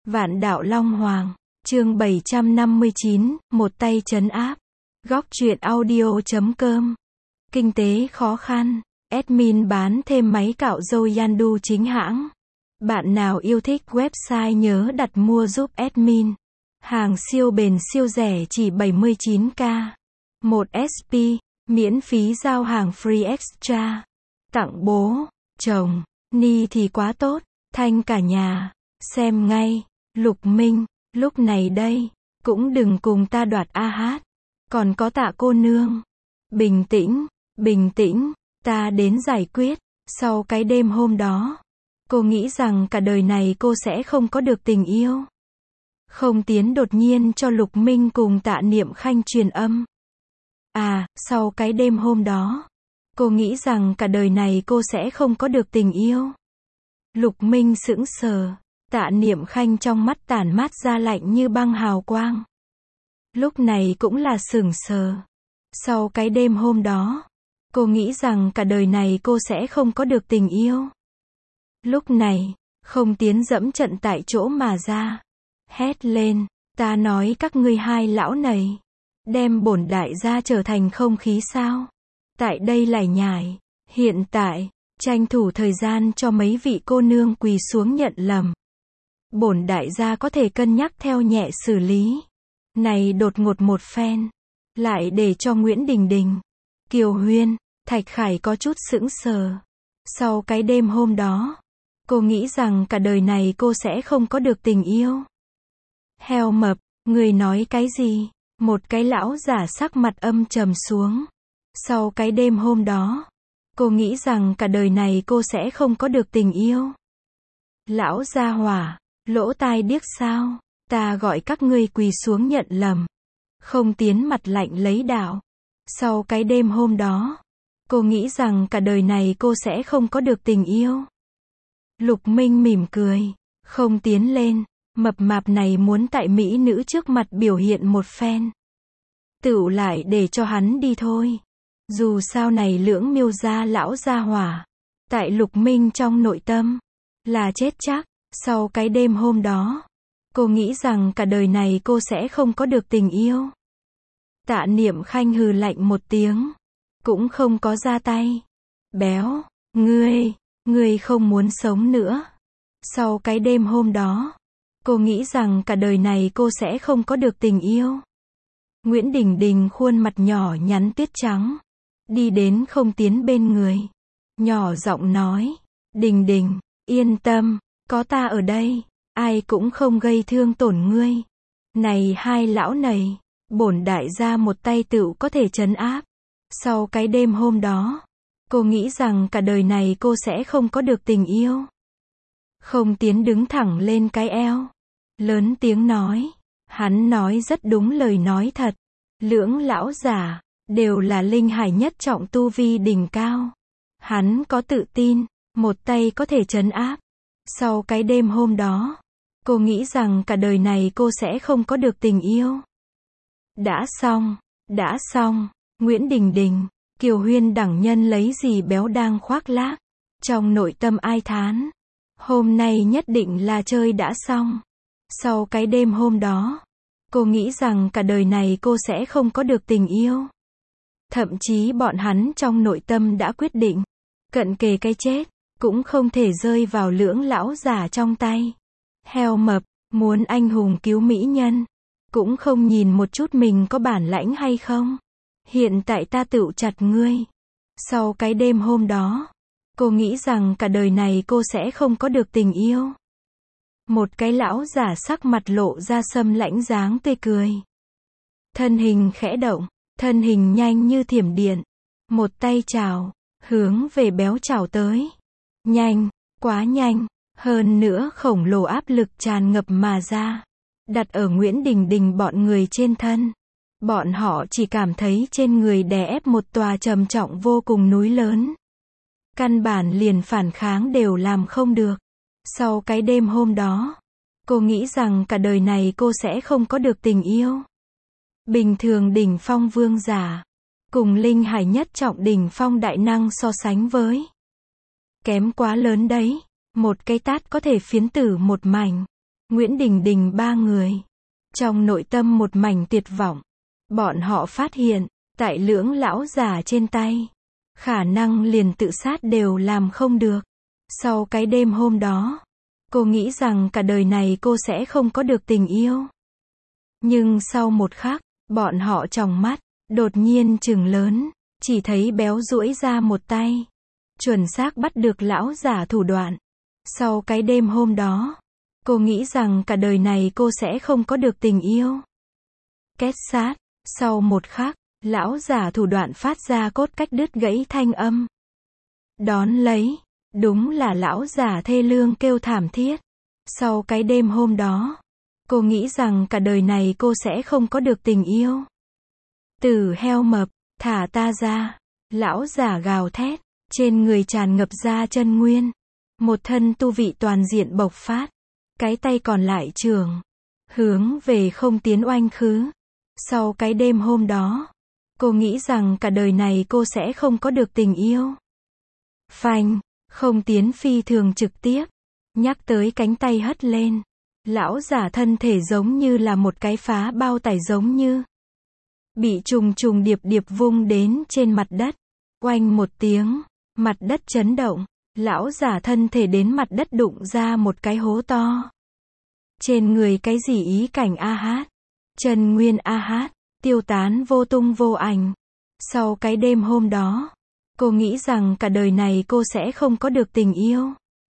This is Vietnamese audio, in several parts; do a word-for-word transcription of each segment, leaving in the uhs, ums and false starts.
Vạn đạo Long Hoàng, chương bảy trăm năm mươi chín, một tay trấn áp. Góc truyện audio chấm com. Kinh tế khó khăn, admin bán thêm máy cạo râu Yandu chính hãng. Bạn nào yêu thích website nhớ đặt mua giúp admin. Hàng siêu bền siêu rẻ chỉ bảy mươi chín k. một ét pê, miễn phí giao hàng free extra. Tặng bố, chồng, ni thì quá tốt, thanh cả nhà. Xem ngay, Lục Minh, lúc này đây, cũng đừng cùng ta đoạt a hát. Còn có Tạ cô nương. Bình tĩnh, bình tĩnh, ta đến giải quyết. Sau cái đêm hôm đó, cô nghĩ rằng cả đời này cô sẽ không có được tình yêu. Không Tiến đột nhiên cho Lục Minh cùng Tạ Niệm Khanh truyền âm. À, sau cái đêm hôm đó, cô nghĩ rằng cả đời này cô sẽ không có được tình yêu. Lục Minh sững sờ, Tạ Niệm Khanh trong mắt tản mát ra lạnh như băng hào quang. Lúc này cũng là sững sờ. Sau cái đêm hôm đó, cô nghĩ rằng cả đời này cô sẽ không có được tình yêu. Lúc này, Không Tiến dẫm trận tại chỗ mà ra. Hét lên, ta nói các ngươi hai lão này, đem bổn đại gia trở thành không khí sao? Tại đây lải nhải, hiện tại, tranh thủ thời gian cho mấy vị cô nương quỳ xuống nhận lầm. Bổn đại gia có thể cân nhắc theo nhẹ xử lý. Này đột ngột một phen, lại để cho Nguyễn Đình Đình, Kiều Huyên, Thạch Khải có chút sững sờ. Sau cái đêm hôm đó, cô nghĩ rằng cả đời này cô sẽ không có được tình yêu. Heo mập, người nói cái gì? Một cái lão giả sắc mặt âm trầm xuống. Sau cái đêm hôm đó, cô nghĩ rằng cả đời này cô sẽ không có được tình yêu. Lão gia hỏa, lỗ tai điếc sao? Ta gọi các ngươi quỳ xuống nhận lầm. Không Tiến mặt lạnh lấy đạo. Sau cái đêm hôm đó, cô nghĩ rằng cả đời này cô sẽ không có được tình yêu. Lục Minh mỉm cười. Không Tiến lên. Mập mạp này muốn tại mỹ nữ trước mặt biểu hiện một phen. Tựu lại để cho hắn đi thôi. Dù sao này lưỡng miêu gia lão gia hỏa, tại Lục Minh trong nội tâm, là chết chắc. Sau cái đêm hôm đó, cô nghĩ rằng cả đời này cô sẽ không có được tình yêu. Tạ Niệm Khanh hừ lạnh một tiếng, cũng không có ra tay. Béo, ngươi, ngươi không muốn sống nữa. Sau cái đêm hôm đó, cô nghĩ rằng cả đời này cô sẽ không có được tình yêu. Nguyễn Đình Đình khuôn mặt nhỏ nhắn tuyết trắng, đi đến Không Tiến bên người, nhỏ giọng nói, Đình Đình, yên tâm, có ta ở đây, ai cũng không gây thương tổn ngươi. Này hai lão này, bổn đại gia một tay tựu có thể trấn áp. Sau cái đêm hôm đó, cô nghĩ rằng cả đời này cô sẽ không có được tình yêu. Không Tiến đứng thẳng lên cái eo, lớn tiếng nói, hắn nói rất đúng lời nói thật. Lưỡng lão giả, đều là linh hải nhất trọng tu vi đỉnh cao. Hắn có tự tin, một tay có thể trấn áp. Sau cái đêm hôm đó, cô nghĩ rằng cả đời này cô sẽ không có được tình yêu. Đã xong, đã xong, Nguyễn Đình Đình, Kiều Huyên đẳng nhân lấy gì béo đang khoác lác. Trong nội tâm ai thán, hôm nay nhất định là chơi đã xong. Sau cái đêm hôm đó, cô nghĩ rằng cả đời này cô sẽ không có được tình yêu. Thậm chí bọn hắn trong nội tâm đã quyết định, cận kề cái chết, cũng không thể rơi vào lưỡng lão giả trong tay. Heo mập, muốn anh hùng cứu mỹ nhân, cũng không nhìn một chút mình có bản lãnh hay không. Hiện tại ta tựu chặt ngươi. Sau cái đêm hôm đó, cô nghĩ rằng cả đời này cô sẽ không có được tình yêu. Một cái lão giả sắc mặt lộ ra sâm lãnh dáng tươi cười. Thân hình khẽ động, thân hình nhanh như thiểm điện. Một tay chào, hướng về béo chào tới. Nhanh, quá nhanh, hơn nữa khổng lồ áp lực tràn ngập mà ra. Đặt ở Nguyễn Đình Đình bọn người trên thân. Bọn họ chỉ cảm thấy trên người đè ép một tòa trầm trọng vô cùng núi lớn. Căn bản liền phản kháng đều làm không được. Sau cái đêm hôm đó, cô nghĩ rằng cả đời này cô sẽ không có được tình yêu. Bình thường đỉnh phong vương giả, cùng linh hải nhất trọng đỉnh phong đại năng so sánh với. Kém quá lớn đấy, một cái tát có thể phiến tử một mảnh. Nguyễn Đình Đình ba người. Trong nội tâm một mảnh tuyệt vọng. Bọn họ phát hiện, tại lưỡng lão già trên tay, khả năng liền tự sát đều làm không được. Sau cái đêm hôm đó, cô nghĩ rằng cả đời này cô sẽ không có được tình yêu. Nhưng sau một khắc, bọn họ tròng mắt, đột nhiên trừng lớn, chỉ thấy béo duỗi ra một tay. Chuẩn xác bắt được lão giả thủ đoạn. Sau cái đêm hôm đó, cô nghĩ rằng cả đời này cô sẽ không có được tình yêu. Két sát, sau một khắc, lão giả thủ đoạn phát ra cốt cách đứt gãy thanh âm. Đón lấy, đúng là lão giả thê lương kêu thảm thiết. Sau cái đêm hôm đó, cô nghĩ rằng cả đời này cô sẽ không có được tình yêu. Tử heo mập, thả ta ra. Lão giả gào thét, trên người tràn ngập ra chân nguyên. Một thân tu vị toàn diện bộc phát. Cái tay còn lại trường, hướng về không tiến oanh khứ. Sau cái đêm hôm đó, cô nghĩ rằng cả đời này cô sẽ không có được tình yêu. Phanh, không tiến phi thường trực tiếp. Nhắc tới cánh tay hất lên. Lão giả thân thể giống như là một cái phá bao tải giống như. Bị trùng trùng điệp điệp vung đến trên mặt đất. Oanh một tiếng, mặt đất chấn động. Lão giả thân thể đến mặt đất đụng ra một cái hố to. Trên người cái gì ý cảnh a hát. Chân nguyên a hát, tiêu tán vô tung vô ảnh. Sau cái đêm hôm đó, cô nghĩ rằng cả đời này cô sẽ không có được tình yêu.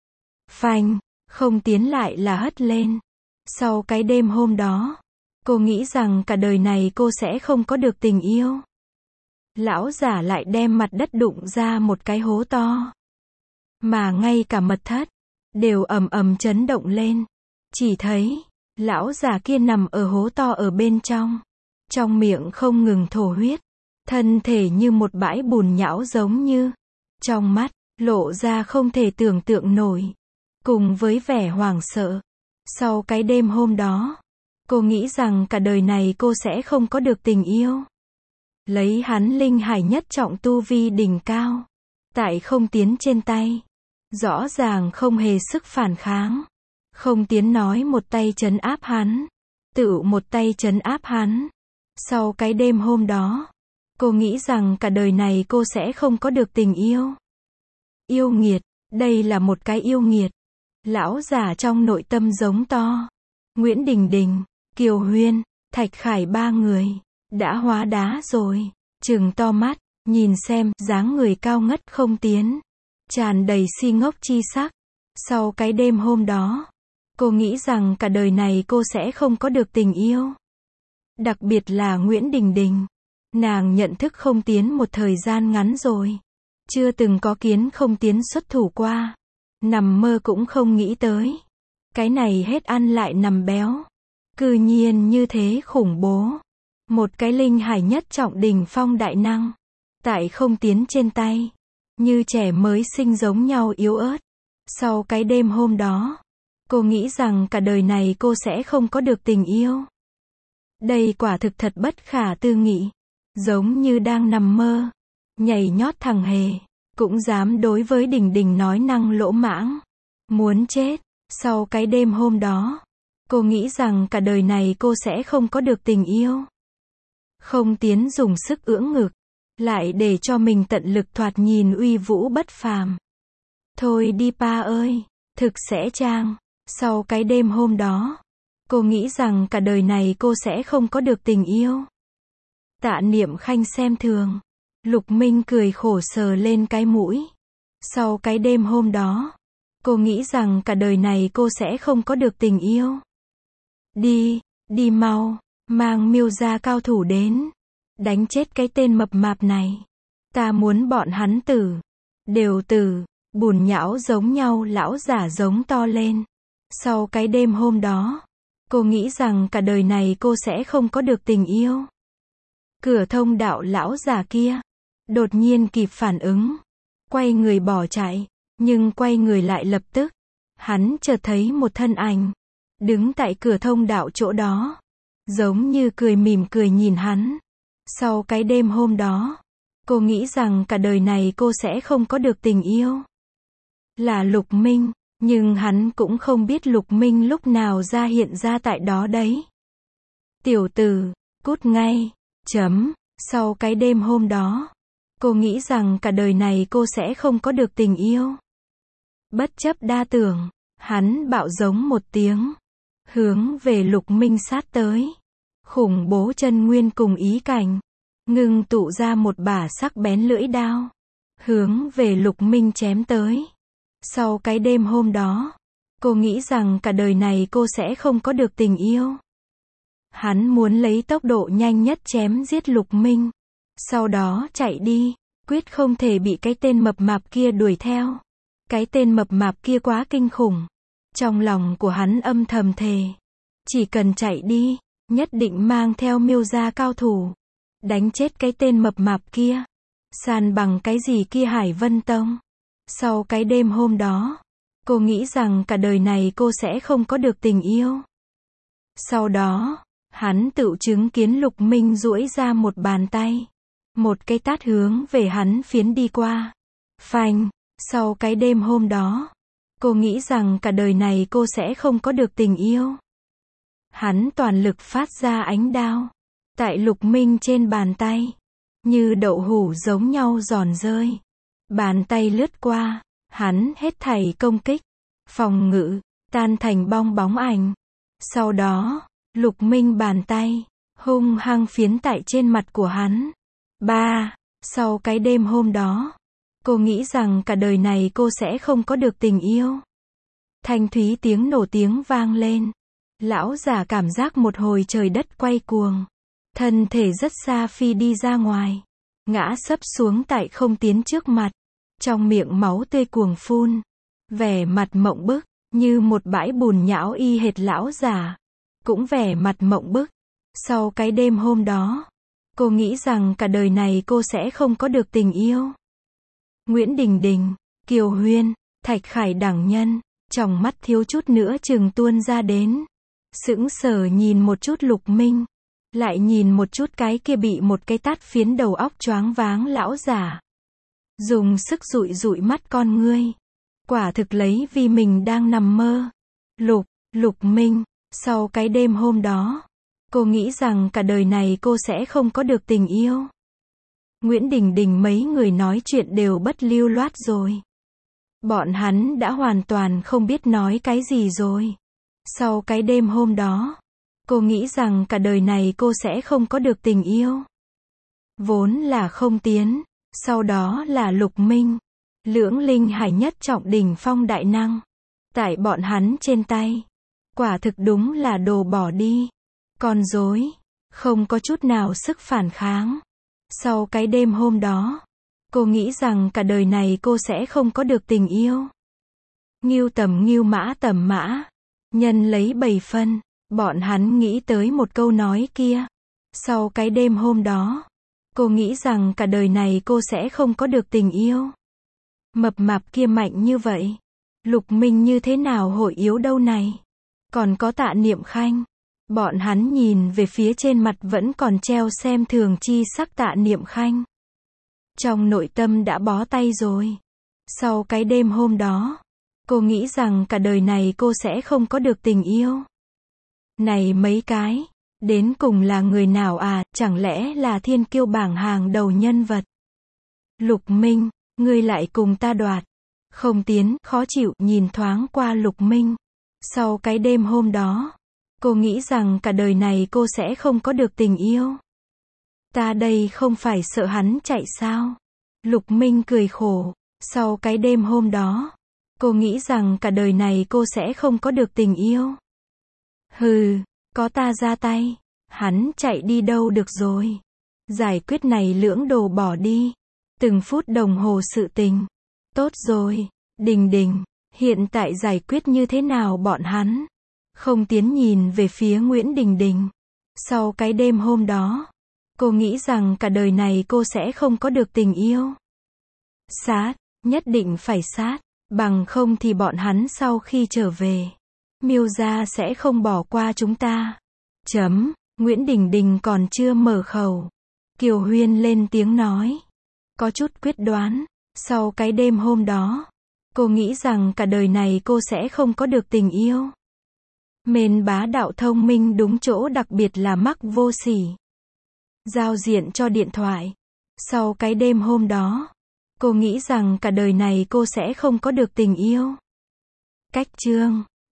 Phanh, không tiến lại là hất lên. Sau cái đêm hôm đó, cô nghĩ rằng cả đời này cô sẽ không có được tình yêu. Lão giả lại đem mặt đất đụng ra một cái hố to. Mà ngay cả mật thất, đều ầm ầm chấn động lên. Chỉ thấy, lão già kia nằm ở hố to ở bên trong. Trong miệng không ngừng thổ huyết. Thân thể như một bãi bùn nhão giống như. Trong mắt, lộ ra không thể tưởng tượng nổi. Cùng với vẻ hoảng sợ. Sau cái đêm hôm đó, cô nghĩ rằng cả đời này cô sẽ không có được tình yêu. Lấy hắn linh hải nhất trọng tu vi đỉnh cao. Tại không tiến trên tay. Rõ ràng không hề sức phản kháng. Không tiến nói một tay trấn áp hắn. Tự một tay trấn áp hắn. Sau cái đêm hôm đó, cô nghĩ rằng cả đời này cô sẽ không có được tình yêu. Yêu nghiệt, đây là một cái yêu nghiệt. Lão già trong nội tâm giống to. Nguyễn Đình Đình, Kiều Huyên, Thạch Khải ba người, đã hóa đá rồi. Trừng to mắt, nhìn xem, dáng người cao ngất không tiến. Tràn đầy si ngốc chi sắc. Sau cái đêm hôm đó, cô nghĩ rằng cả đời này cô sẽ không có được tình yêu. Đặc biệt là Nguyễn Đình Đình. Nàng nhận thức không tiến một thời gian ngắn rồi. Chưa từng có kiến không tiến xuất thủ qua. Nằm mơ cũng không nghĩ tới. Cái này hết ăn lại nằm béo. Cư nhiên như thế khủng bố. Một cái linh hải nhất trọng đỉnh phong đại năng. Tại không tiến trên tay. Như trẻ mới sinh giống nhau yếu ớt. Sau cái đêm hôm đó, cô nghĩ rằng cả đời này cô sẽ không có được tình yêu. Đây quả thực thật bất khả tư nghị. Giống như đang nằm mơ. Nhảy nhót thằng hề. Cũng dám đối với Đình Đình nói năng lỗ mãng. Muốn chết. Sau cái đêm hôm đó, cô nghĩ rằng cả đời này cô sẽ không có được tình yêu. Không tiến dùng sức ưỡng ngực. Lại để cho mình tận lực thoạt nhìn uy vũ bất phàm. Thôi đi pa ơi. Thực sẽ trang. Sau cái đêm hôm đó, cô nghĩ rằng cả đời này cô sẽ không có được tình yêu. Tạ Niệm Khanh xem thường. Lục Minh cười khổ sờ lên cái mũi. Sau cái đêm hôm đó, cô nghĩ rằng cả đời này cô sẽ không có được tình yêu. Đi, đi mau, mang Miêu gia cao thủ đến. Đánh chết cái tên mập mạp này. Ta muốn bọn hắn tử. Đều tử. Bùn nhão giống nhau lão giả giống to lên. Sau cái đêm hôm đó, cô nghĩ rằng cả đời này cô sẽ không có được tình yêu. Cửa thông đạo lão giả kia, đột nhiên kịp phản ứng. Quay người bỏ chạy, nhưng quay người lại lập tức. Hắn chợt thấy một thân ảnh. Đứng tại cửa thông đạo chỗ đó. Giống như cười mỉm cười nhìn hắn. Sau cái đêm hôm đó, cô nghĩ rằng cả đời này cô sẽ không có được tình yêu. Là Lục Minh. Nhưng hắn cũng không biết Lục Minh lúc nào ra hiện ra tại đó đấy. Tiểu tử, cút ngay. Chấm. Sau cái đêm hôm đó, cô nghĩ rằng cả đời này cô sẽ không có được tình yêu. Bất chấp đa tưởng, hắn bạo giống một tiếng, hướng về Lục Minh sát tới. Khủng bố chân nguyên cùng ý cảnh, ngưng tụ ra một bả sắc bén lưỡi đao, hướng về Lục Minh chém tới. Sau cái đêm hôm đó, cô nghĩ rằng cả đời này cô sẽ không có được tình yêu. Hắn muốn lấy tốc độ nhanh nhất chém giết Lục Minh, sau đó chạy đi, quyết không thể bị cái tên mập mạp kia đuổi theo. Cái tên mập mạp kia quá kinh khủng. Trong lòng của hắn âm thầm thề, chỉ cần chạy đi, nhất định mang theo Miêu gia cao thủ, đánh chết cái tên mập mạp kia, san bằng cái gì kia Hải Vân Tông. Sau cái đêm hôm đó, cô nghĩ rằng cả đời này cô sẽ không có được tình yêu. Sau đó, hắn tự chứng kiến Lục Minh duỗi ra một bàn tay, một cái tát hướng về hắn phiến đi qua. Phanh. Sau cái đêm hôm đó, cô nghĩ rằng cả đời này cô sẽ không có được tình yêu. Hắn toàn lực phát ra ánh đao, tại Lục Minh trên bàn tay, như đậu hũ giống nhau giòn rơi. Bàn tay lướt qua, hắn hết thảy công kích, phòng ngự, tan thành bong bóng ảnh. Sau đó, Lục Minh bàn tay, hung hăng phiến tại trên mặt của hắn. Ba. Sau cái đêm hôm đó, cô nghĩ rằng cả đời này cô sẽ không có được tình yêu. Thanh thúy tiếng nổ tiếng vang lên. Lão giả cảm giác một hồi trời đất quay cuồng. Thân thể rất xa phi đi ra ngoài. Ngã sấp xuống tại không tiến trước mặt. Trong miệng máu tươi cuồng phun. Vẻ mặt mộng bức, như một bãi bùn nhão y hệt lão giả. Cũng vẻ mặt mộng bức. Sau cái đêm hôm đó, cô nghĩ rằng cả đời này cô sẽ không có được tình yêu. Nguyễn Đình Đình, Kiều Huyên, Thạch Khải đẳng nhân, trong mắt thiếu chút nữa chừng tuôn ra đến. Sững sờ nhìn một chút Lục Minh, lại nhìn một chút cái kia bị một cái tát phiến đầu óc choáng váng lão giả. Dùng sức dụi dụi mắt con ngươi. Quả thực lấy vì mình đang nằm mơ. Lục, Lục Minh, sau cái đêm hôm đó, cô nghĩ rằng cả đời này cô sẽ không có được tình yêu. Nguyễn Đình Đình mấy người nói chuyện đều bất lưu loát rồi. Bọn hắn đã hoàn toàn không biết nói cái gì rồi. Sau cái đêm hôm đó, cô nghĩ rằng cả đời này cô sẽ không có được tình yêu. Vốn là không tiến, sau đó là Lục Minh. Lưỡng linh hải nhất trọng đỉnh phong đại năng. Tại bọn hắn trên tay. Quả thực đúng là đồ bỏ đi. Con rối, không có chút nào sức phản kháng. Sau cái đêm hôm đó, cô nghĩ rằng cả đời này cô sẽ không có được tình yêu. Ngưu tầm ngưu mã tầm mã, nhân lấy bảy phân, bọn hắn nghĩ tới một câu nói kia. Sau cái đêm hôm đó, cô nghĩ rằng cả đời này cô sẽ không có được tình yêu. Mập mạp kia mạnh như vậy, Lục Minh như thế nào hội yếu đâu này. Còn có Tạ Niệm Khanh. Bọn hắn nhìn về phía trên mặt vẫn còn treo xem thường chi sắc Tạ Niệm Khanh. Trong nội tâm đã bó tay rồi. Sau cái đêm hôm đó, cô nghĩ rằng cả đời này cô sẽ không có được tình yêu. Này mấy cái, đến cùng là người nào à, chẳng lẽ là thiên kiêu bảng hàng đầu nhân vật. Lục Minh, ngươi lại cùng ta đoạt. Không tiến, khó chịu, nhìn thoáng qua Lục Minh. Sau cái đêm hôm đó, cô nghĩ rằng cả đời này cô sẽ không có được tình yêu. Ta đây không phải sợ hắn chạy sao? Lục Minh cười khổ. Sau cái đêm hôm đó, cô nghĩ rằng cả đời này cô sẽ không có được tình yêu. Hừ, có ta ra tay, hắn chạy đi đâu được rồi. Giải quyết này lưỡng đồ bỏ đi. Từng phút đồng hồ sự tình. Tốt rồi, Đình Đình, hiện tại giải quyết như thế nào bọn hắn? Không tiến nhìn về phía Nguyễn Đình Đình. Sau cái đêm hôm đó, cô nghĩ rằng cả đời này cô sẽ không có được tình yêu. Sát, nhất định phải sát, bằng không thì bọn hắn sau khi trở về, Miêu gia sẽ không bỏ qua chúng ta. Chấm, Nguyễn Đình Đình còn chưa mở khẩu. Kiều Huyên lên tiếng nói. Có chút quyết đoán, sau cái đêm hôm đó, Cô nghĩ rằng cả đời này cô sẽ không có được tình yêu. Mên bá đạo thông minh đúng chỗ đặc biệt là mắc vô sỉ. Giao diện cho điện thoại. Sau cái đêm hôm đó, cô nghĩ rằng cả đời này cô sẽ không có được tình yêu. Cách chương